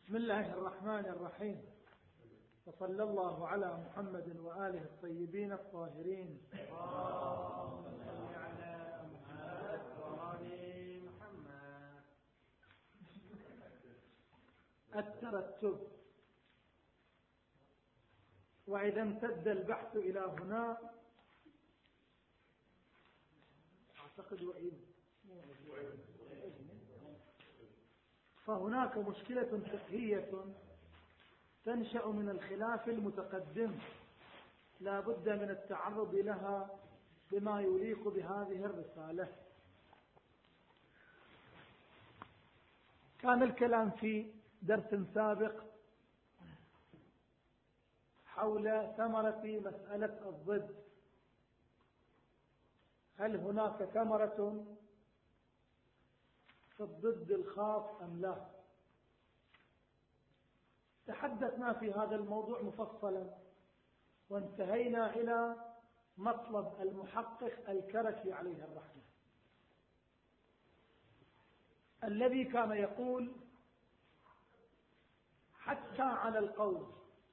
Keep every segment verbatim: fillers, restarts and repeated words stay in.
بسم الله الرحمن الرحيم، وصلى الله على محمد وآله الطيبين الطاهرين. اللهم صل على محمد وآل محمد. الترتب. وإذا امتد البحث إلى هنا أعتقد وإذ فهناك مشكلة فقهية تنشأ من الخلاف المتقدم لا بد من التعرض لها بما يليق بهذه الرسالة. كان الكلام في درس سابق حول ثمرة مسألة الضد، هل هناك ثمرة في الضد الخاص أم لا؟ تحدثنا في هذا الموضوع مفصلا وانتهينا إلى مطلب المحقق الكركي عليه الرحمة، الذي كان يقول حتى على القول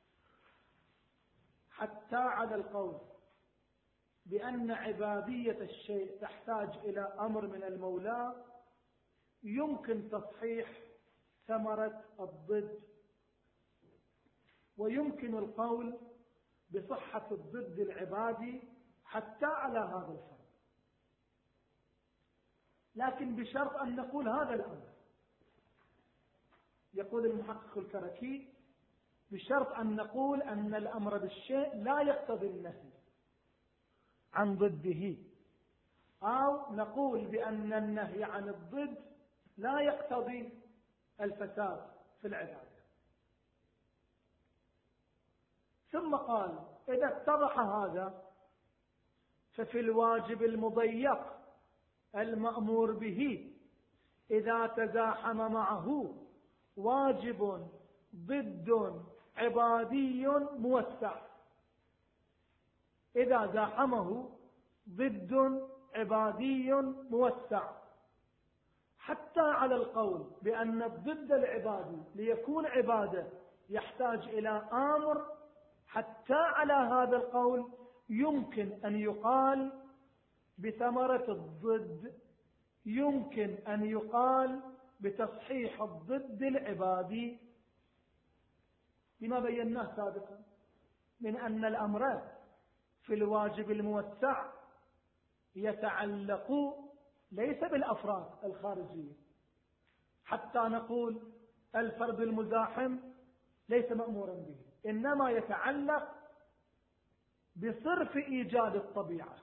حتى على القول بأن عبادية الشيء تحتاج إلى أمر من المولى يمكن تصحيح ثمرة الضد، ويمكن القول بصحة الضد العبادي حتى على هذا الفرض، لكن بشرط أن نقول هذا الأمر. يقول المحقق الكركي بشرط أن نقول أن الأمر بالشيء لا يقتضي النهي عن ضده، أو نقول بأن النهي عن الضد لا يقتضي الفساد في العبادة. ثم قال إذا اتضح هذا ففي الواجب المضيق المأمور به إذا تزاحم معه واجب ضد عبادي موسع، إذا زاحمه ضد عبادي موسع، حتى على القول بأن الضد العبادي ليكون عبادة يحتاج إلى أمر، حتى على هذا القول يمكن أن يقال بثمرة الضد، يمكن أن يقال بتصحيح الضد العبادي، بما بيناه سابقا من أن الأمر في الواجب الموسع يتعلق ليس بالأفراد الخارجية، حتى نقول الفرد المزاحم ليس مأمورا به، إنما يتعلق بصرف إيجاد الطبيعة.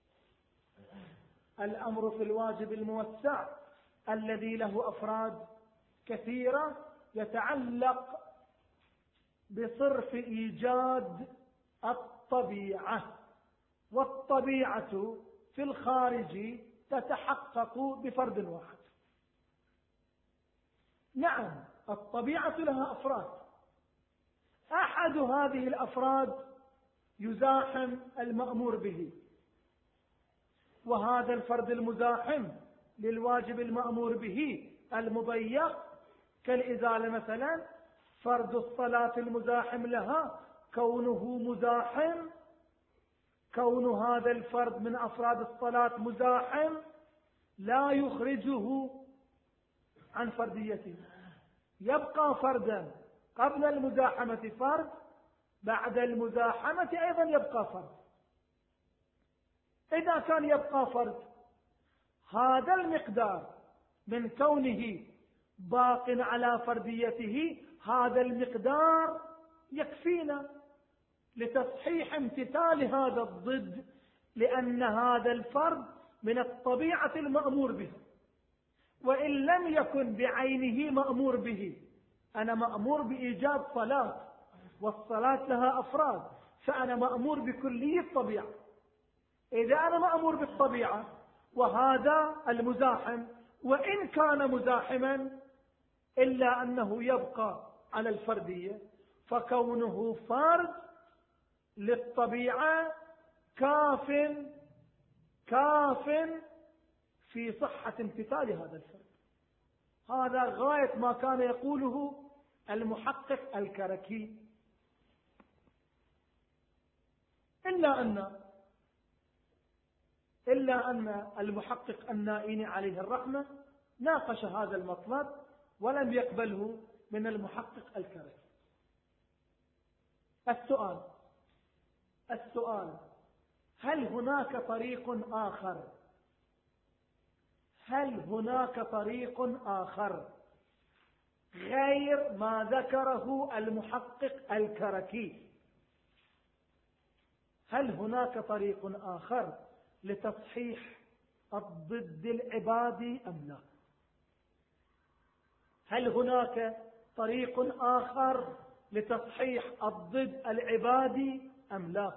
الأمر في الواجب الموسع الذي له أفراد كثيرة يتعلق بصرف إيجاد الطبيعة، والطبيعة في الخارج تتحقق بفرد واحد. نعم الطبيعة لها أفراد، أحد هذه الأفراد يزاحم المأمور به، وهذا الفرد المزاحم للواجب المأمور به المضيق كالإزالة مثلا، فرد الصلاة المزاحم لها كونه مزاحم، كون هذا الفرد من أفراد الصلاة مزاحم لا يخرجه عن فرديته، يبقى فردا قبل المزاحمة فرد، بعد المزاحمة أيضا يبقى فرد. إذا كان يبقى فرد هذا المقدار من كونه باق على فرديته، هذا المقدار يكفينا لتصحيح امتثال هذا الضد، لأن هذا الفرد من الطبيعة المأمور به، وإن لم يكن بعينه مأمور به. أنا مأمور بإيجاد صلاة، والصلاة لها أفراد، فأنا مأمور بكلية الطبيعة. إذا أنا مأمور بالطبيعة وهذا المزاحم وإن كان مزاحما إلا أنه يبقى على الفردية، فكونه فرد للطبيعة كاف كاف في صحة امتثال هذا الفرد. هذا غاية ما كان يقوله المحقق الكركي، إلا أن إلا أن المحقق النائين عليه الرحمة ناقش هذا المطلب ولم يقبله من المحقق الكركي. السؤال السؤال هل هناك طريق آخر هل هناك طريق آخر غير ما ذكره المحقق الكركي؟ هل هناك طريق آخر لتصحيح الضد العبادي أم لا؟ هل هناك طريق آخر لتصحيح الضد العبادي أم لا؟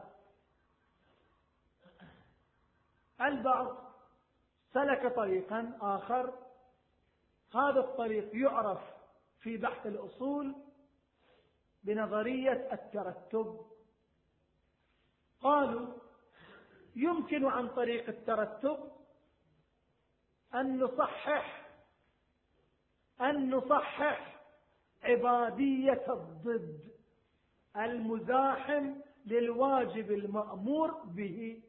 البعض سلك طريقا آخر، هذا الطريق يعرف في بحث الأصول بنظرية الترتب. قالوا يمكن عن طريق الترتب أن نصحح أن نصحح عبادية الضد المزاحم للواجب المأمور به.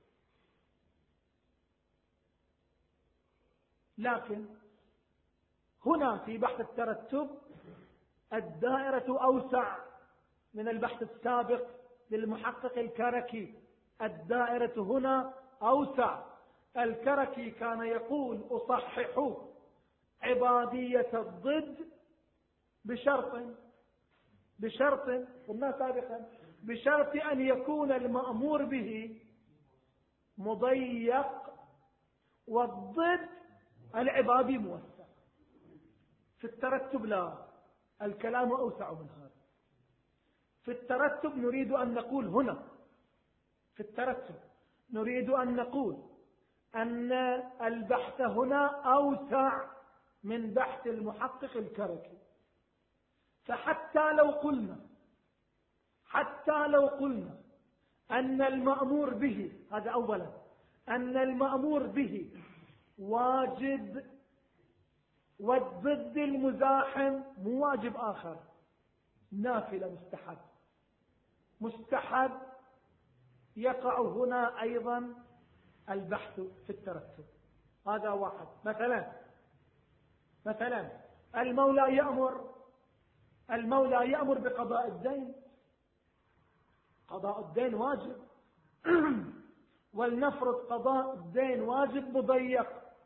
لكن هنا في بحث الترتب الدائرة أوسع من البحث السابق للمحقق الكركي. الدائرة هنا أوسع. الكركي كان يقول أصحح عبادية الضد بشرط بشرط قلنا سابقا بشرط أن يكون المأمور به مضيق والضد العبادي موسع. في الترتب لا، الكلام أوسع من هذا. في الترتب نريد أن نقول هنا في الترتب نريد أن نقول أن البحث هنا أوسع من بحث المحقق الكركي. فحتى لو قلنا حتى لو قلنا أن المأمور به، هذا أولا، أن المأمور به واجب والضد المزاحم مو واجب آخر، نافلة مستحب مستحب يقع هنا أيضا البحث في الترتب. هذا واحد. مثلا مثلا المولى يأمر المولى يأمر بقضاء الدين. قضاء الدين واجب ولنفرض قضاء الدين واجب مضيق،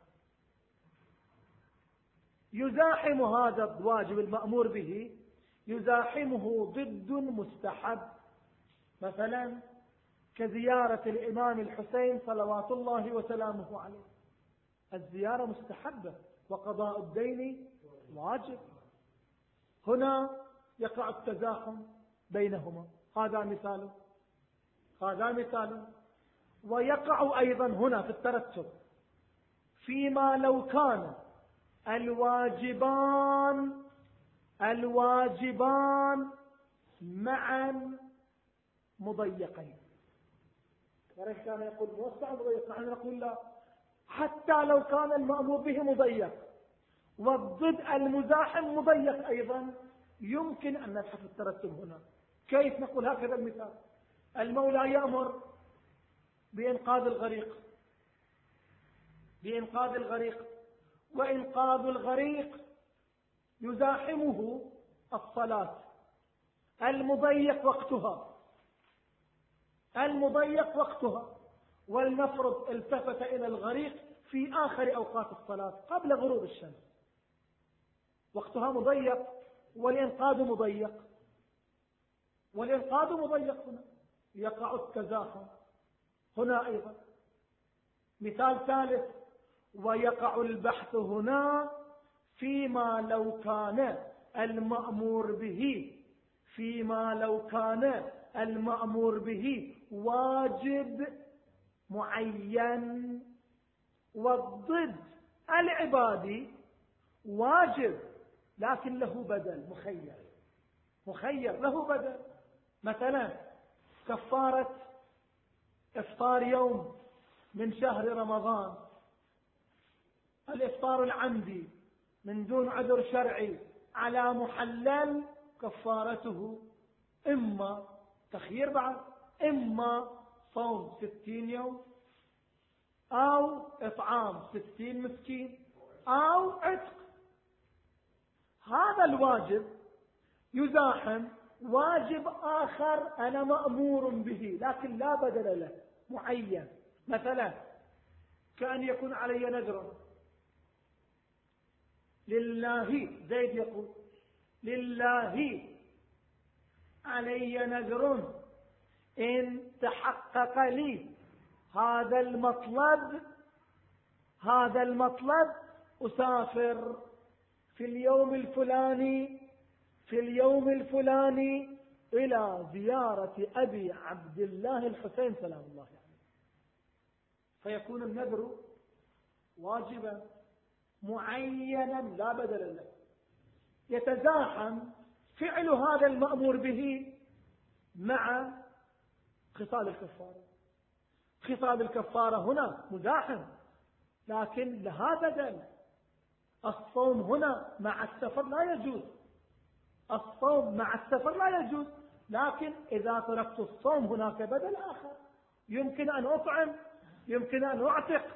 يزاحم هذا الواجب المأمور به يزاحمه ضد مستحب، مثلا كزيارة الإمام الحسين صلوات الله وسلامه عليه. الزيارة مستحبة وقضاء الدين واجب. هنا يقع التزاحم بينهما. هذا مثال هذا مثال ويقع أيضا هنا في الترتب فيما لو كان الواجبان الواجبان معا مضيقين. وليس كان يقول موسع مضيق، نحن نقول لا، حتى لو كان المأمور به مضيق والضد المزاحم مضيق أيضا يمكن أن نبحث الترتب هنا. كيف؟ نقول هكذا المثال: المولى يأمر بإنقاذ الغريق بإنقاذ الغريق وإنقاذ الغريق يزاحمه الصلاة المضيق وقتها المضيق وقتها ولنفرض التفت إلى الغريق في آخر أوقات الصلاة قبل غروب الشمس، وقتها مضيق والإنقاذ مضيق والإنقاذ مضيق هنا يقع التزاحم هنا أيضا. مثال ثالث: ويقع البحث هنا فيما لو كان المأمور به فيما لو كان المأمور به واجب معين والضد العبادي واجب لكن له بدل مخير مخير له بدل. مثلا كفارة إفطار يوم من شهر رمضان، الإفطار العمدي من دون عذر شرعي على محلل كفارته إما تخيير بعد، إما صوم ستين يوم أو إطعام ستين مسكين أو عتق. هذا الواجب يزاحم واجب آخر أنا مأمور به لكن لا بدل له معين. مثلا كأن يكون علي نذر لله، زيد يقول لله علي نذر إن تحقق لي هذا المطلب هذا المطلب أسافر في اليوم الفلاني في اليوم الفلاني إلى زيارة أبي عبد الله الحسين سلام الله عليه. فيكون النذر واجبا معينا لا بدل له. يتزاحم فعل هذا المأمور به مع خصال الكفارة. خصال الكفارة هنا مزاحم لكن لها بدل. الصوم هنا مع السفر لا يجوز، الصوم مع السفر لا يجوز، لكن إذا تركت الصوم هناك بدل آخر، يمكن أن أطعم، يمكن أن أعتق.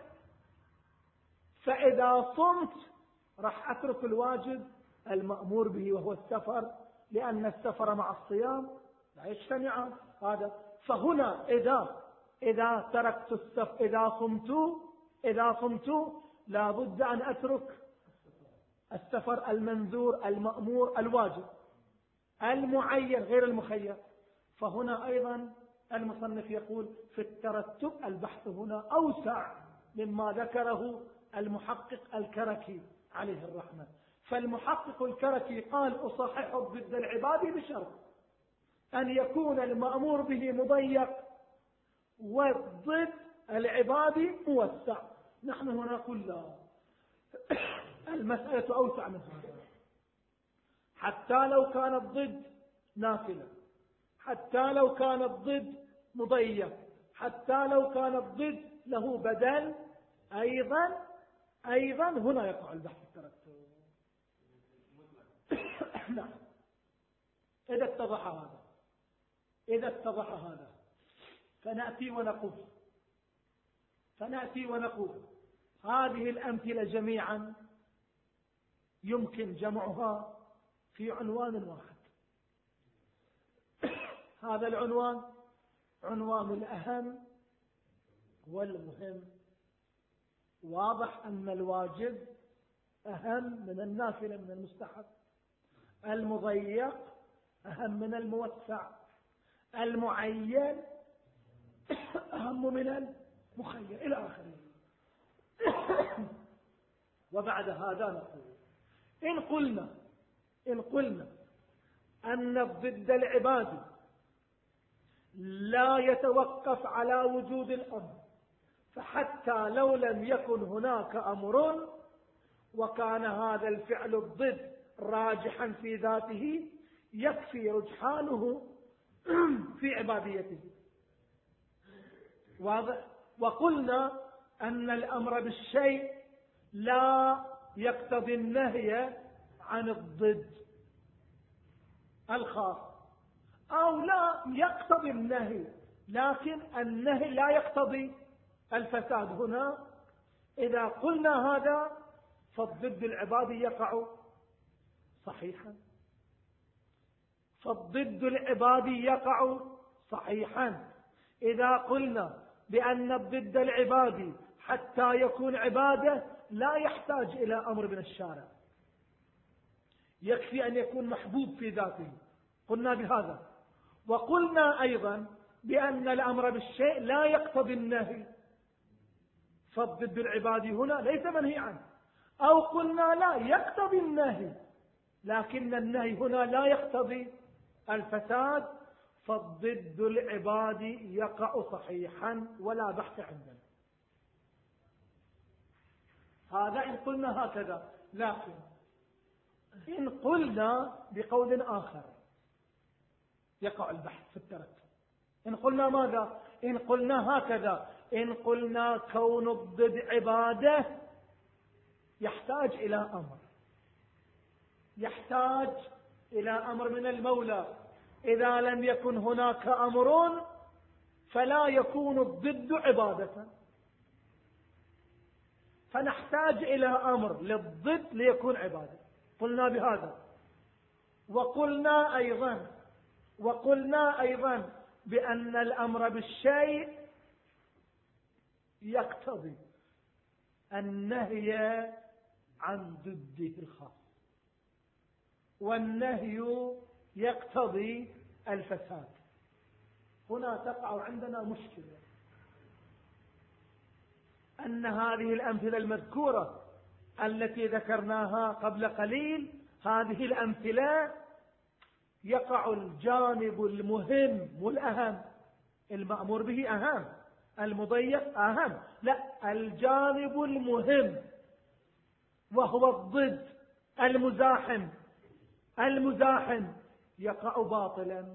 فإذا صمت راح أترك الواجب المأمور به وهو السفر، لأن السفر مع الصيام لا يجتمعان. هذا فهنا إذا إذا تركت السفر إذا صمت إذا صمت لابد أن أترك السفر المنذور المأمور الواجب المعين غير المخير. فهنا أيضا المصنف يقول في الترتب البحث هنا أوسع مما ذكره المحقق الكركي عليه الرحمة. فالمحقق الكركي قال أصحح ضد العباد بشرط أن يكون المأمور به مضيق وضد العباد موسع. نحن هنا نقول لا، المسألة أوسع من هذا. حتى لو كان الضد نافلة، حتى لو كان الضد مضيق، حتى لو كان الضد له بدل، أيضا أيضا هنا يقع البحث الترتب. نعم. إذا اتضح هذا إذا اتضح هذا فنأتي ونقول فنأتي ونقول هذه الأمثلة جميعا يمكن جمعها في عنوان واحد. هذا العنوان عنوان الأهم والمهم. واضح أن الواجب أهم من النافلة من المستحب، المضيق أهم من الموسع، المعين أهم من المخير إلى آخره. وبعد هذا نقول إن قلنا إن قلنا أن الضد العبادي لا يتوقف على وجود الأمر، فحتى لو لم يكن هناك أمر وكان هذا الفعل الضد راجحا في ذاته يكفي رجحانه في عباديته. واضح. وقلنا أن الأمر بالشيء لا يقتضي النهي عن الضد الخاص، أو لا يقتضي النهي لكن النهي لا يقتضي الفساد. هنا إذا قلنا هذا فالضد العبادي يقع صحيحا، فالضد العبادي يقع صحيحا. إذا قلنا بأن الضد العبادي حتى يكون عبادة لا يحتاج إلى أمر من الشارع، يكفي أن يكون محبوب في ذاته، قلنا بهذا. وقلنا أيضا بأن الأمر بالشيء لا يقتضي النهي، فالضد العبادي هنا ليس منهي عنه. أو قلنا لا يقتضي النهي لكن النهي هنا لا يقتضي الفساد، فالضد العبادي يقع صحيحا ولا بحث عندنا. هذا إن قلنا هكذا. لكن إن قلنا بقول آخر يقع البحث في الترتب. إن قلنا ماذا؟ إن قلنا هكذا، إن قلنا كون الضد عبادة يحتاج إلى أمر، يحتاج إلى أمر من المولى. إذا لم يكن هناك أمر فلا يكون الضد عبادة، فنحتاج إلى أمر للضد ليكون عبادة. قلنا بهذا. وقلنا أيضا وقلنا أيضا بأن الأمر بالشيء يقتضي النهي عن ضده الخاص، والنهي يقتضي الفساد. هنا تقع عندنا مشكلة، أن هذه الأمثلة المذكورة التي ذكرناها قبل قليل، هذه الأمثلة يقع الجانب المهم والأهم. المأمور به أهم، المضيق أهم، لا، الجانب المهم وهو الضد المزاحم المزاحم يقع باطلا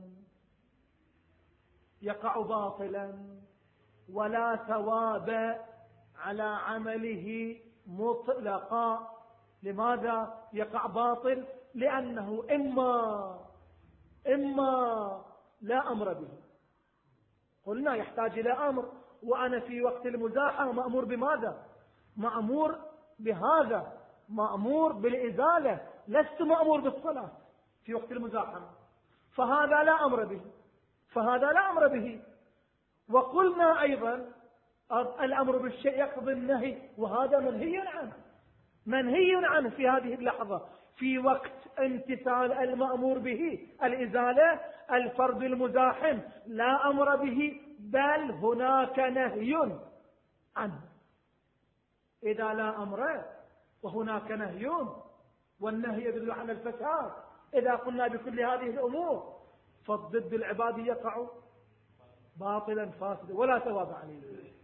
يقع باطلا ولا ثواب على عمله مطلقا. لماذا يقع باطل؟ لأنه إما إما لا أمر به. قلنا يحتاج إلى أمر، وأنا في وقت المزاحمة مأمور بماذا؟ مأمور بهذا، مأمور بالإزالة، لست مأمور بالصلاة في وقت المزاحمة، فهذا لا أمر به فهذا لا أمر به. وقلنا أيضا الأمر بالشيء يقتضي النهي، وهذا منهي عنه منهي عنه في هذه اللحظة، في وقت امتثال المأمور به الإزالة. الفرد المزاحم لا أمر به، بل هناك نهي عنه. إذا لا أمر وهناك نهي، والنهي يدل على الفساد، إذا قلنا بكل هذه الأمور فالضد العبادي يقع باطلا فاسدا ولا ثواب عليه.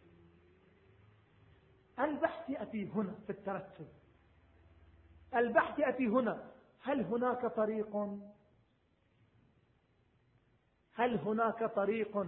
البحث يأتي هنا في الترتب، البحث يأتي هنا. هل هناك طريق هل هناك طريق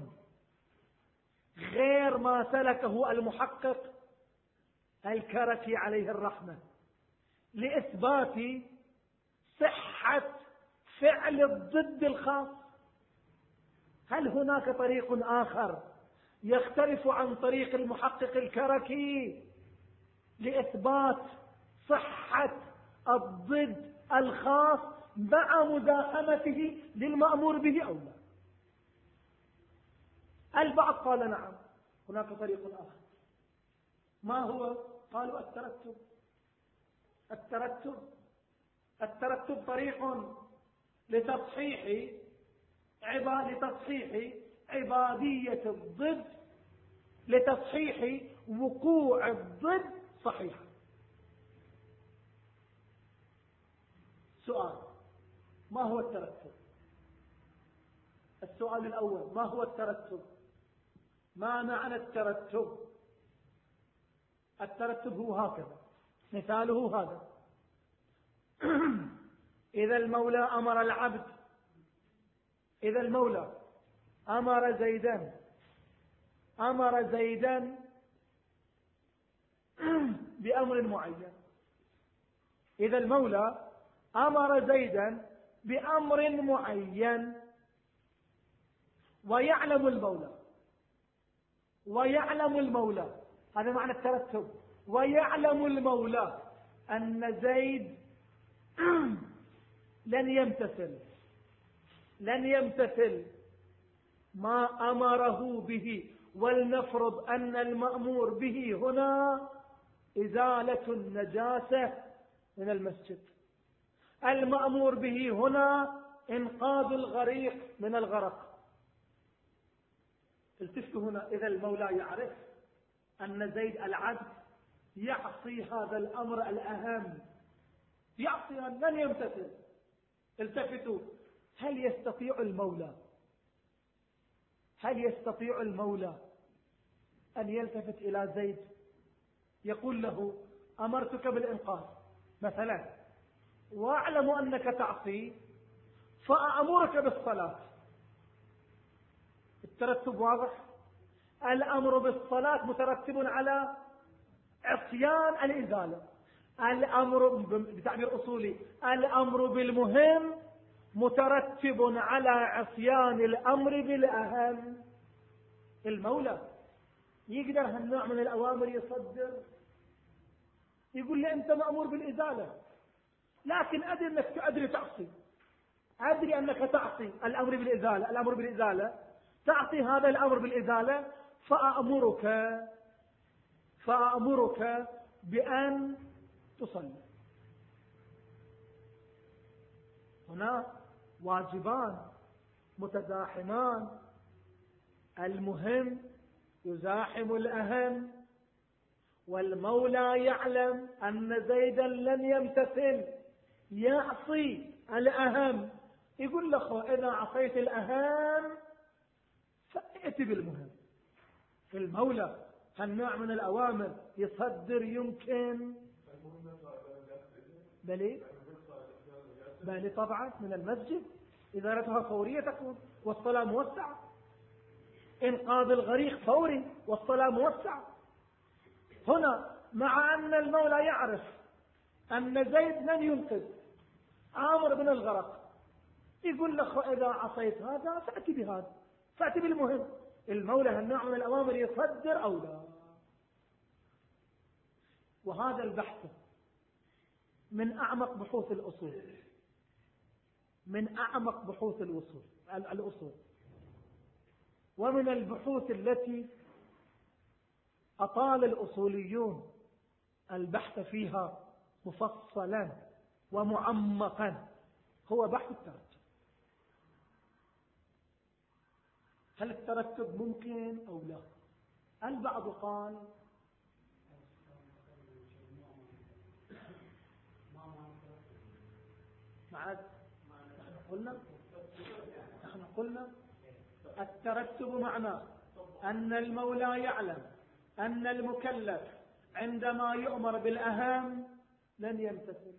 غير ما سلكه المحقق الكركي عليه الرحمة لإثبات صحة فعل الضد الخاص؟ هل هناك طريق آخر يختلف عن طريق المحقق الكركي لإثبات صحة الضد الخاص مع مزاحمته للمأمور به أو لا؟ البعض قال نعم هناك طريق آخر. ما هو؟ قالوا الترتب الترتب الترتب طريق لتصحيح عباد لتصحيح عبادية الضد، لتصحيح وقوع الضد صحيحا. سؤال: ما هو الترتب؟ السؤال الأول: ما هو الترتب؟ ما معنى الترتب؟ الترتب هو هكذا، مثاله هذا: إذا المولى أمر العبد إذا المولى أمر زيدا أمر زيدا بأمر معين إذا المولى أمر زيدا بأمر معين ويعلم المولى ويعلم المولى هذا معنى الترتب. ويعلم المولى أن زيد لن يمتثل لن يمتثل ما أمره به. ولنفرض أن المأمور به هنا إزالة النجاسة من المسجد، المأمور به هنا إنقاذ الغريق من الغرق. التفتوا هنا، إذا المولى يعرف أن زيد العبد يعصي هذا الأمر الأهم، يعصي لن يمتثل. التفتوا، هل يستطيع المولى هل يستطيع المولى أن يلتفت إلى زيد يقول له أمرتك بالإنقاذ مثلا وأعلم أنك تعصي فأأمرك بالصلاة؟ الترتب واضح. الأمر بالصلاة مترتب على عصيان الإزالة. الأمر بتعبير أصولي، الأمر بالمهم مترتب على عصيان الأمر بالأهم. المولى يقدر هالنوع من الأوامر يصدر، يقول لي أنت مأمور بالإزالة، لكن أدري أنك أدري تعصي، أدري أنك تعصي الأمر بالإزالة، الأمر بالإزالة تعطي هذا الأمر بالإزالة، فأأمرك فأأمرك بأن تصلي. هنا واجبان متزاحمان، المهم يزاحم الأهم، والمولى يعلم أن زيدا لن يمتثل، يعصي الأهم، يقول له إذا عصيت الأهم فأتي بالمهم. المولى هالنوع من الأوامر يصدر يمكن بلي بلي طبعا من المسجد، إدارتها فورية تكون، والصلاة موسعة، إنقاذ الغريق فوري والصلاة موسعة. هنا مع أن المولى يعرف أن زيد لن ينقذ عامر بن الغرق، يقول له إذا عصيت هذا فأتي بهذا، فأتي بالمهم. المولى هالنوع من الأوامر يصدر أو لا. وهذا البحث من أعمق بحوث الأصول، من أعمق بحوث الأصول الأصول ومن البحوث التي أطال الأصوليون البحث فيها مفصلا ومعمقا، هو بحث الترتب. هل الترتب ممكن أو لا؟ البعض قال معاد، نحن قلنا نحن قلنا الترتب معناه أن المولى يعلم أن المكلف عندما يؤمر بالأهم لن يمتثل،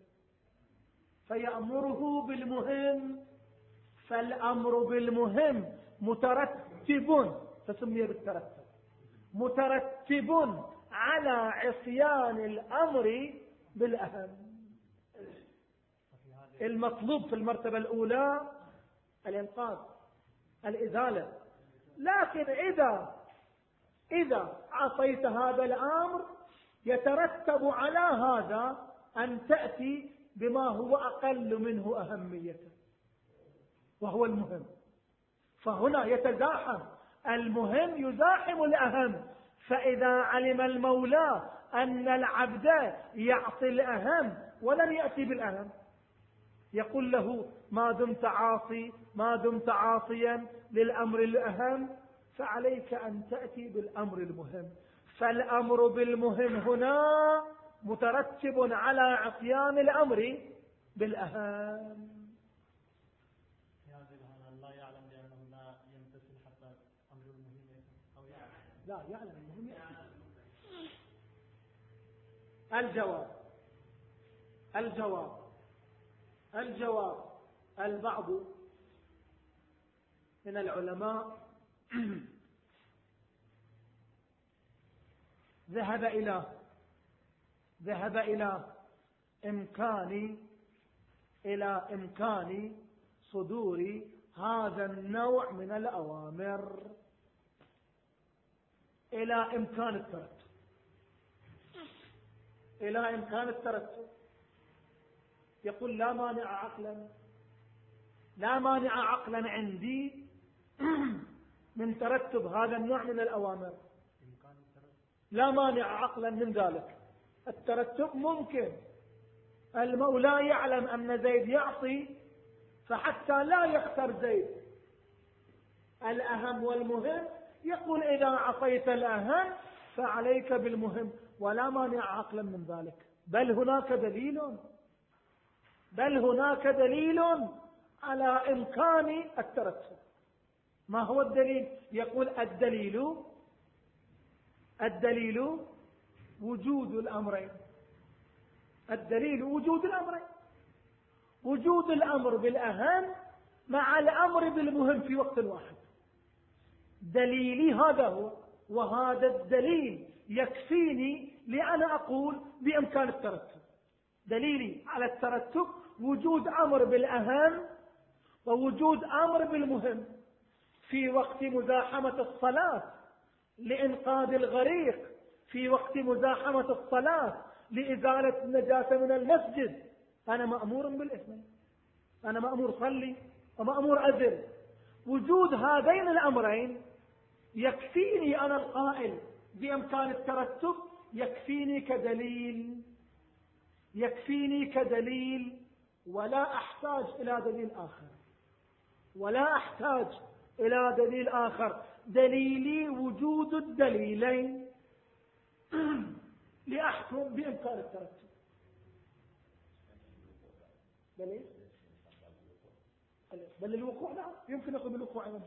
فيأمره بالمهم، فالأمر بالمهم مترتب، فسمي بالترتب، مترتب على عصيان الأمر بالأهم. المطلوب في المرتبة الأولى الإنقاذ، الإزالة، لكن إذا إذا عصيت هذا الأمر يترتب على هذا أن تأتي بما هو أقل منه أهمية وهو المهم. فهنا يتزاحم، المهم يزاحم الأهم. فإذا علم المولى أن العبد يعصي الأهم ولن يأتي بالأهم، يقول له ما دمت عاصي ما دمت عاصيا للأمر الأهم فعليك أن تأتي بالأمر المهم. فالأمر بالمهم هنا مترتب على عصيان الأمر بالأهم. لا يعلم لأنه لا يمتثل حتى أمر المهم أو يعلم. لا يعلم المهم يأتي. الجواب الجواب الجواب البعض من العلماء ذهب إلى ذهب إلى إمكان إلى إمكان صدور هذا النوع من الأوامر، إلى إمكان الترتب إلى إمكان الترتب يقول لا مانع عقلا لا مانع عقلا عندي من ترتب هذا النوع من الأوامر، لا مانع عقلا من ذلك. الترتب ممكن، المولى يعلم أن زيد يعصي، فحتى لا يختار زيد الأهم والمهم يقول إذا عصيت الأهم فعليك بالمهم، ولا مانع عقلا من ذلك. بل هناك دليل بل هناك دليل على إمكان الترتب. ما هو الدليل؟ يقول الدليل الدليل وجود الأمرين الدليل وجود الأمرين وجود الأمر بالأهم مع الأمر بالمهم في وقت واحد. دليلي هذا هو، وهذا الدليل يكفيني لأن أقول بإمكان الترتب. دليلي على الترتب وجود أمر بالأهم ووجود أمر بالمهم. في وقت مزاحمة الصلاة لإنقاذ الغريق، في وقت مزاحمة الصلاة لإزالة النجاسة من المسجد، أنا مأمور بالإثنين، أنا مأمور صلي ومأمور أزل. وجود هذين الأمرين يكفيني أنا القائل بإمكان الترتب، يكفيني كدليل، يكفيني كدليل، ولا أحتاج إلى دليل آخر، ولا أحتاج إلى دليل آخر. دليلي وجود الدليلين لأحكم بإمكان الترتب. دليل بل الوقوع، نعم يمكن أقول بالوقوع أيضا.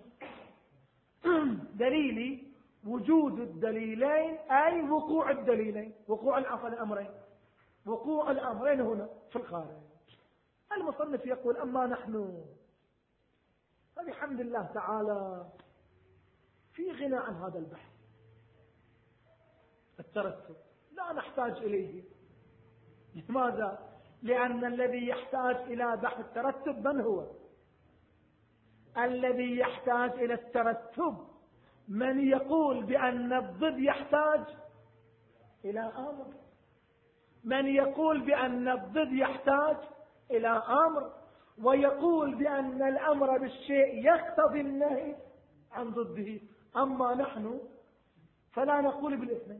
دليلي وجود الدليلين، أي وقوع الدليلين، وقوع الأمرين، وقوع الأمرين هنا في الخارج. المصنف يقول أما نحن فبحمد الله تعالى في غنى عن هذا البحث الترتب، لا نحتاج إليه. لماذا؟ لأن الذي يحتاج إلى بحث الترتب من هو؟ الذي يحتاج إلى الترتب من يقول بأن الضد يحتاج إلى أمر، من يقول بأن الضد يحتاج إلى أمر، ويقول بأن الأمر بالشيء يقتضي النهي عن ضده. أما نحن فلا نقول بالاثنين.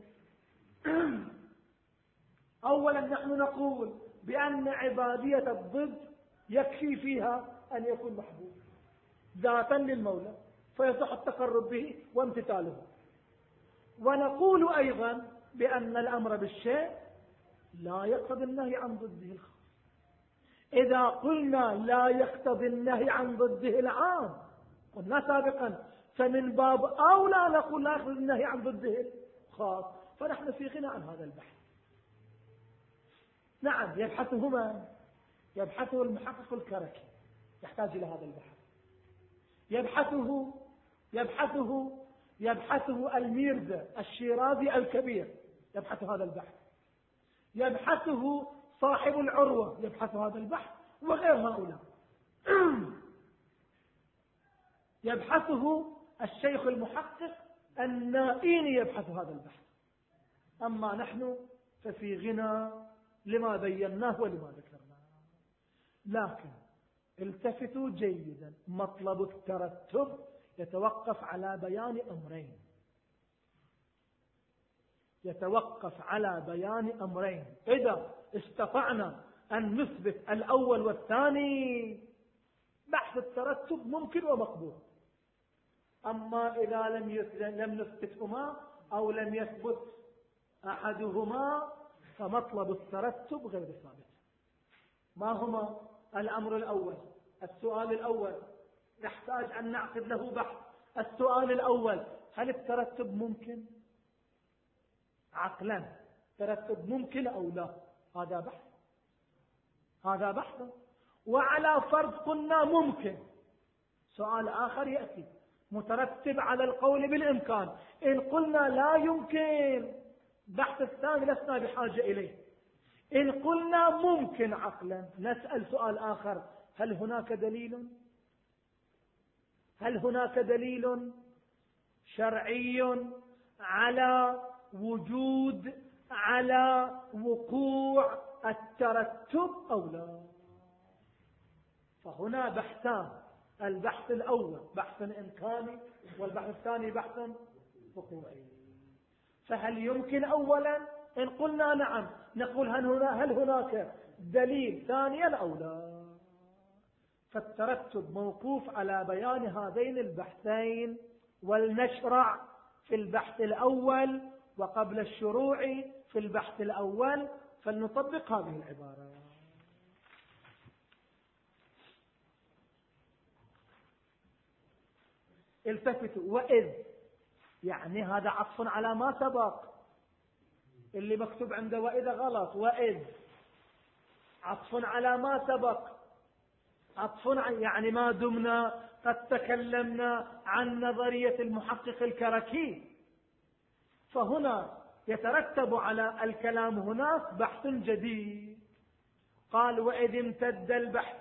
أولا نحن نقول بأن عبادية الضد يكفي فيها أن يكون محبوب ذاتا للمولى فيصح التقرب به وامتثاله. ونقول أيضا بأن الأمر بالشيء لا يقتضي النهي عن ضده الخاص. إذا قلنا لا يقتضي النهي عن ضده العام قلنا سابقا، فمن باب أولى نقول لا يقتضي النهي عن ضده الخاص. فنحن في غنى عن هذا البحث. نعم يبحثه من؟ يبحثه المحقق الكركي، يحتاج إلى هذا البحث. يبحثه يبحثه يبحثه الميرزا الشيرازي الكبير، يبحث هذا البحث. يبحثه صاحب العروة، يبحث هذا البحث، وغير هؤلاء. يبحثه الشيخ المحقق النائيني، يبحث هذا البحث. أما نحن ففي غنى لما بيناه ولما ذكرناه. لكن التفتوا جيدا، مطلب الترتب يتوقف على بيان أمرين، يتوقف على بيان أمرين. إذا استطعنا أن نثبت الأول والثاني بحث الترتب ممكن ومقبول. أما إذا لم لم نثبتهما أو لم يثبت أحدهما فمطلب الترتب غير ثابت. ما هما؟ الأمر الأول، السؤال الأول نحتاج أن نعقد له بحث. السؤال الأول: هل الترتب ممكن؟ عقلا ترتب ممكن أو لا؟ هذا بحث، هذا بحث. وعلى فرض قلنا ممكن، سؤال آخر يأتي مترتب على القول بالإمكان. إن قلنا لا يمكن، بحث الثاني لسنا بحاجة إليه. إن قلنا ممكن عقلا، نسأل سؤال آخر: هل هناك دليل؟ هل هناك دليل شرعي على وجود على وقوع الترتب أو لا؟ فهنا بحثان: البحث الأول بحث إمكاني، والبحث الثاني بحث وقوعي. فهل يمكن أولا؟ إن قلنا نعم، نقول هل هنا هل هناك دليل ثانيا أو لا؟ فالترتب موقوف على بيان هذين البحثين. ولنشرع في البحث الأول، وقبل الشروع في البحث الأول فلنطبق هذه العبارة. التفتوا. وإذ يعني هذا عطف على ما سبق. اللي مكتوب عنده وإذا غلط. وإذ عطف على ما سبق، عطف يعني ما دمنا قد تكلمنا عن نظرية المحقق الكركي، فهنا يترتب على الكلام هناك بحث جديد. قال وإذ امتد البحث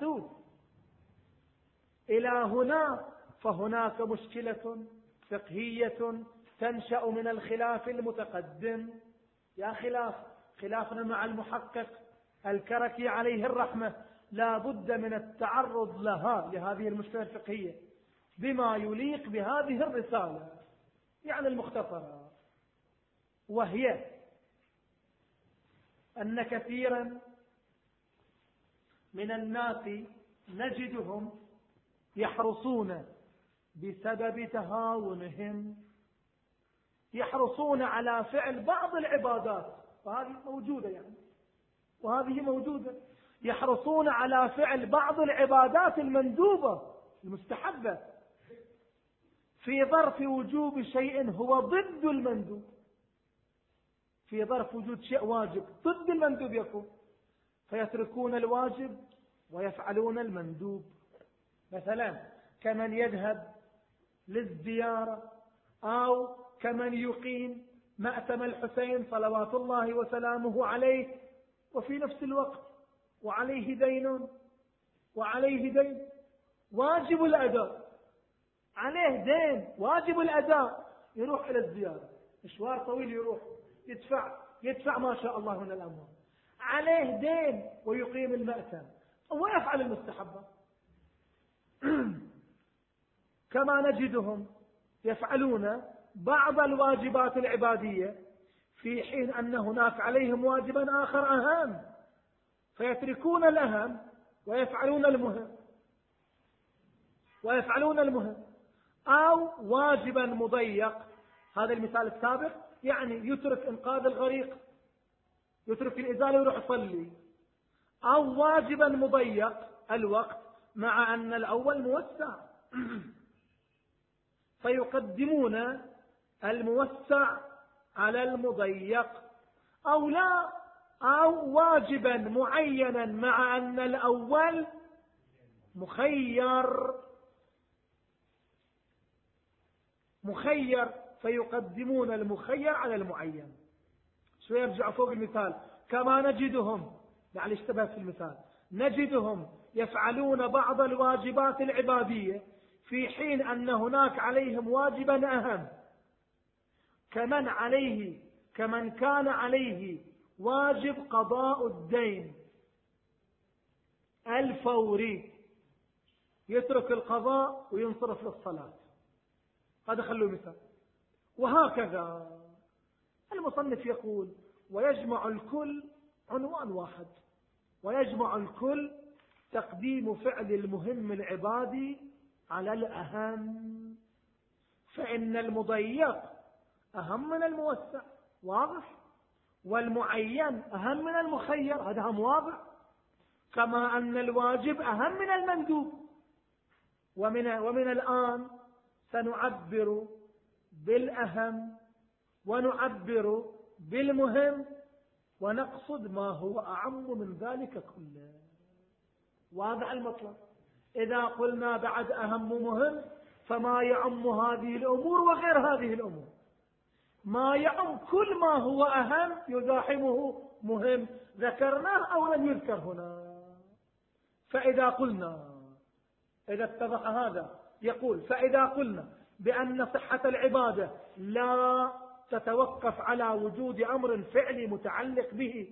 إلى هنا فهناك مشكلة فقهية تنشأ من الخلاف المتقدم. يا خلاف خلافنا مع المحقق الكركي عليه الرحمة لا بد من التعرض لها لهذه المشكلة الفقهية بما يليق بهذه الرسالة، يعني المختصرة، وهي أن كثيرا من الناس نجدهم يحرصون بسبب تهاونهم يحرصون على فعل بعض العبادات، وهذه موجودة يعني وهذه موجودة يحرصون على فعل بعض العبادات المندوبة المستحبة في ظرف وجوب شيء هو ضد المندوب، في ظرف وجود شيء واجب ضد المندوب يكون، فيتركون الواجب ويفعلون المندوب. مثلا كمن يذهب للزيارة أو كمن يقيم مأتم الحسين صلوات الله وسلامه عليه وفي نفس الوقت وعليه دين وعليه دين واجب الأداء، عليه دين واجب الأداء، يروح إلى الزيارة مشوار طويل يروح يدفع يدفع ما شاء الله من الأموال، عليه دين ويقيم المأتم ويفعل المستحبات. كما نجدهم يفعلون بعض الواجبات العبادية في حين أن هناك عليهم واجبا آخر أهم، فيتركون الأهم ويفعلون المهم ويفعلون المهم أو واجبا مضيق، هذا المثال السابق، يعني يترك إنقاذ الغريق يترك الإزالة ويروح يصلي، أو واجبا مضيق الوقت مع أن الأول موسع فيقدمون الموسع على المضيق، أو لا أو واجبا معينا مع أن الأول مخير مخير فيقدمون المخير على المعين. شو يرجع فوق المثال، كما نجدهم يعني اشتبه في المثال نجدهم يفعلون بعض الواجبات العبادية في حين أن هناك عليهم واجبا أهم، كمن عليه كمن كان عليه واجب قضاء الدين الفوري يترك القضاء وينصرف للصلاة، هذا خلوه مثال. وهكذا المصنف يقول ويجمع الكل عنوان واحد، ويجمع الكل تقديم فعل المهم العبادي على الأهم، فإن المضيق أهم من الموسع واضح، والمعين أهم من المخير هذا هم واضح، كما أن الواجب أهم من المندوب. ومن, ومن الآن سنعبر بالأهم ونعبر بالمهم ونقصد ما هو أعم من ذلك كله. واضح المطلب. إذا قلنا بعد أهم مهم فما يعم هذه الأمور وغير هذه الأمور، ما يعم كل ما هو أهم يزاحمه مهم ذكرناه أو لم يذكر هنا. فإذا قلنا إذا اتضح هذا يقول فإذا قلنا بأن صحة العبادة لا تتوقف على وجود أمر فعلي متعلق به،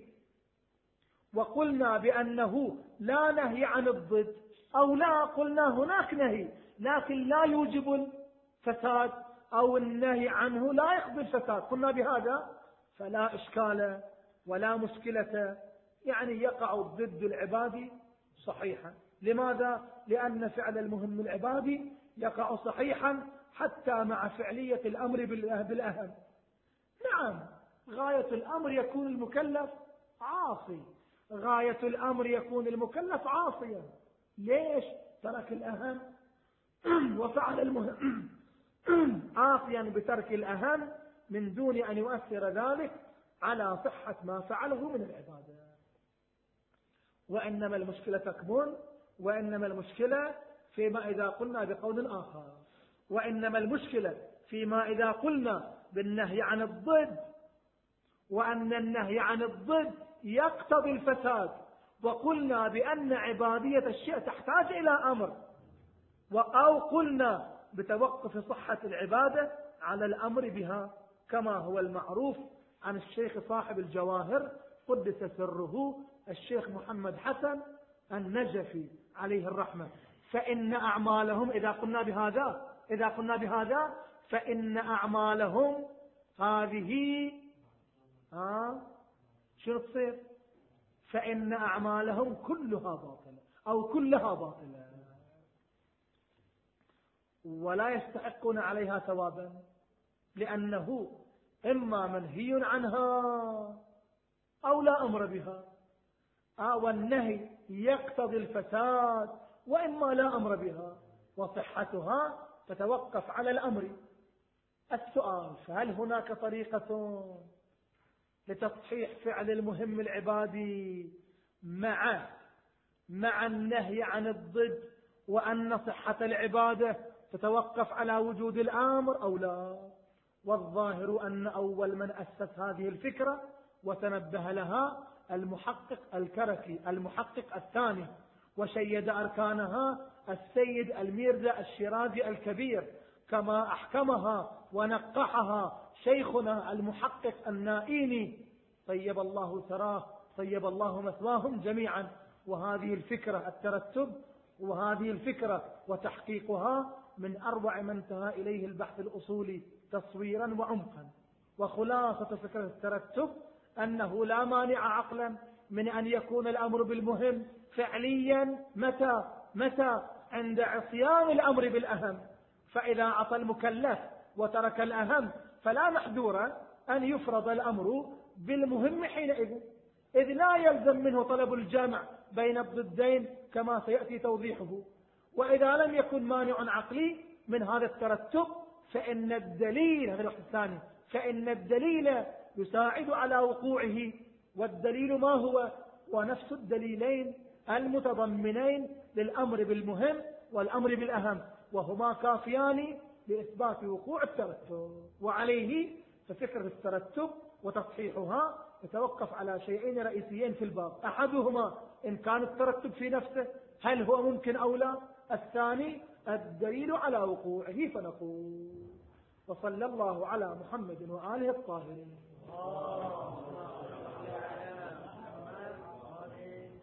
وقلنا بأنه لا نهي عن الضد، أو لا قلنا هناك نهي لكن لا يوجب الفساد أو النهي عنه لا يقضي الفساد، قلنا بهذا فلا إشكال ولا مشكلة، يعني يقع الضد العبادي صحيحا. لماذا؟ لأن فعل المهم العبادي يقع صحيحا حتى مع فعلية الأمر بالأهم. نعم غاية الأمر يكون المكلف عاصي، غاية الأمر يكون المكلف عاصيا، ليش ترك الأهم وفعل المهم عاصيا بترك الأهم من دون أن يؤثر ذلك على صحة ما فعله من العبادة. وإنما المشكلة تكمن وإنما المشكلة فيما إذا قلنا بقول آخر، وإنما المشكلة فيما إذا قلنا بالنهي عن الضد، وأن النهي عن الضد يقتضي الفساد، وقلنا بأن عبادية الشيء تحتاج إلى أمر، أو قلنا بتوقف صحة العبادة على الأمر بها، كما هو المعروف عن الشيخ صاحب الجواهر قدس سره الشيخ محمد حسن النجفي عليه الرحمة. فإن أعمالهم، إذا قلنا بهذا إذا قلنا بهذا فإن أعمالهم هذه ها شو تصير؟ فإن أعمالهم كلها باطلة أو كلها باطلة، ولا يستحقون عليها ثوابا، لأنه إما منهي عنها أو لا أمر بها، والنهي يقتضي الفساد، وإما لا أمر بها، وصحتها تتوقف على الأمر. السؤال: فهل هناك طريقة لتصحيح فعل المهم العبادي مع مع النهي عن الضد، وأن صحة العبادة تتوقف على وجود الأمر أو لا؟ والظاهر أن أول من أسس هذه الفكرة وتنبه لها المحقق الكركي المحقق الثاني، وشيد أركانها السيد الميرزا الشيرازي الكبير، كما أحكمها ونقحها شيخنا المحقق النائيني طيب الله ثراه طيب الله مثواهم جميعا. وهذه الفكرة الترتب وهذه الفكرة وتحقيقها من أروع ما انتهى إليه البحث الأصولي تصويرا وعمقا. وخلاصة فكرة الترتب أنه لا مانع عقلا من أن يكون الأمر بالمهم فعليا متى متى عند عصيان الأمر بالأهم، فإذا عصى المكلف وترك الأهم فلا محذور أن يفرض الأمر بالمهم حينئذ، إذ لا يلزم منه طلب الجمع بين الضدين كما سيأتي توضيحه. وإذا لم يكن مانع عقلي من هذا الترتب فإن الدليل هذا الوحد الثاني فإن الدليل يساعد على وقوعه. والدليل ما هو؟ ونفس الدليلين المتضمنين للأمر بالمهم والأمر بالأهم، وهما كافيان لإثبات وقوع الترتب. وعليه ففكرة الترتب وتصحيحها يتوقف على شيئين رئيسيين في الباب: أحدهما إن كان الترتب في نفسه هل هو ممكن أو لا، الثاني الدليل على وقوعه. فنقول: وصلى الله على محمد وآله الطاهرين.